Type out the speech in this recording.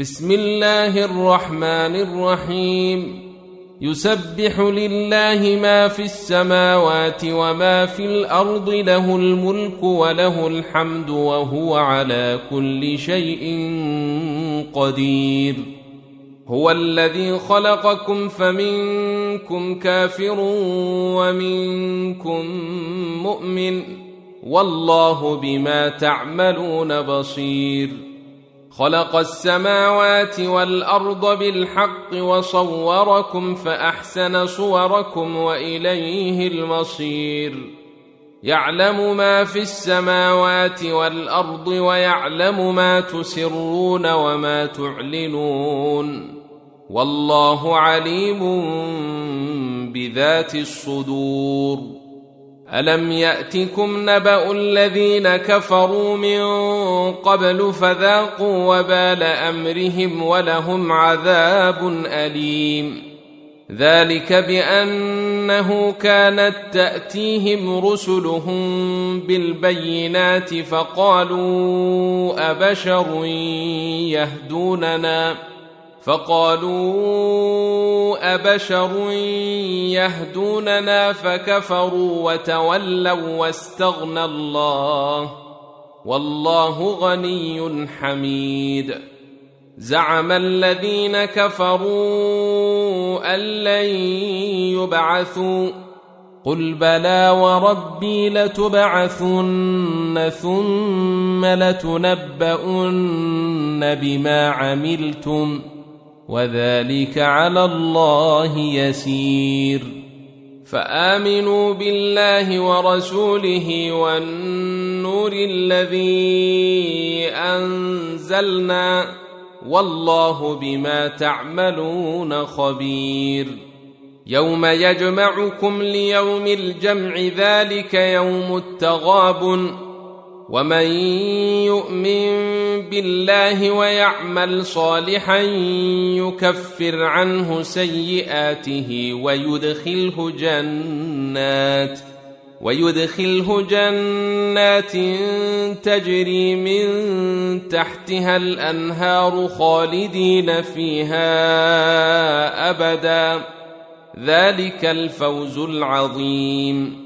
بسم الله الرحمن الرحيم. يسبح لله ما في السماوات وما في الأرض، له الملك وله الحمد وهو على كل شيء قدير. هو الذي خلقكم فمنكم كافر ومنكم مؤمن، والله بما تعملون بصير. خلق السماوات والأرض بالحق وصوركم فأحسن صوركم وإليه المصير. يعلم ما في السماوات والأرض ويعلم ما تسرون وما تعلنون، والله عليم بذات الصدور. ألم يأتكم نبأ الذين كفروا من قبل فذاقوا وبال أمرهم ولهم عذاب أليم. ذلك بأنه كانت تأتيهم رسلهم بالبينات فقالوا أبشر يهدوننا فكفروا وتولوا واستغنى الله، والله غني حميد. زعم الذين كفروا أن لن يبعثوا، قل بلى وربي لتبعثن ثم لتنبؤن بما عملتم، وذلك على الله يسير. فآمنوا بالله ورسوله والنور الذي أنزلنا، والله بما تعملون خبير. يوم يجمعكم ليوم الجمع، ذلك يوم التغابن. ومن يؤمن بالله ويعمل صالحا يكفر عنه سيئاته ويدخله جنات تجري من تحتها الأنهار خالدين فيها أبدا، ذلك الفوز العظيم.